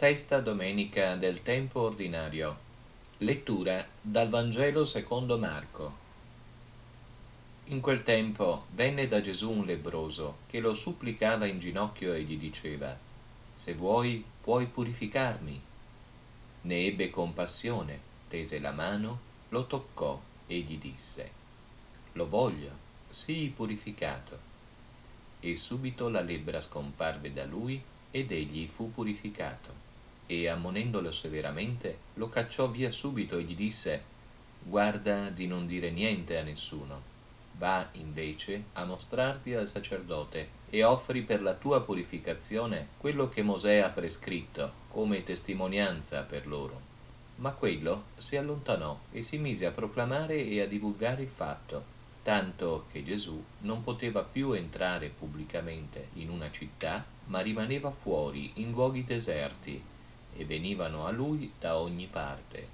Sesta domenica del tempo ordinario. Lettura dal Vangelo secondo Marco. In quel tempo venne da Gesù un lebbroso che lo supplicava in ginocchio e gli diceva: «Se vuoi, puoi purificarmi». Ne ebbe compassione, tese la mano, lo toccò e gli disse: «Lo voglio, sii purificato». E subito la lebbra scomparve da lui ed egli fu purificato. E ammonendolo severamente, lo cacciò via subito e gli disse: «Guarda di non dire niente a nessuno. Va invece a mostrarti al sacerdote e offri per la tua purificazione quello che Mosè ha prescritto come testimonianza per loro». Ma quello si allontanò e si mise a proclamare e a divulgare il fatto, tanto che Gesù non poteva più entrare pubblicamente in una città, ma rimaneva fuori in luoghi deserti, e venivano a lui da ogni parte.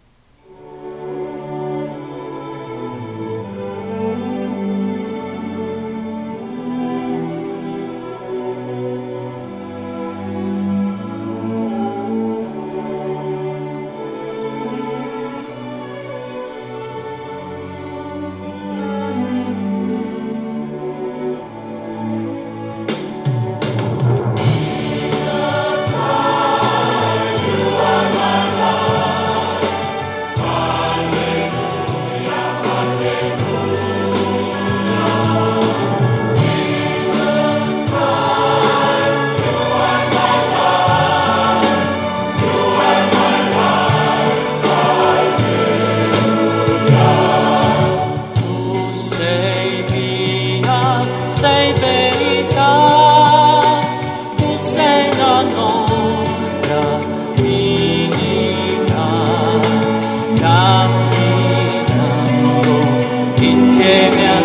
Sei verità, tu sei la nostra vita, camminando insieme a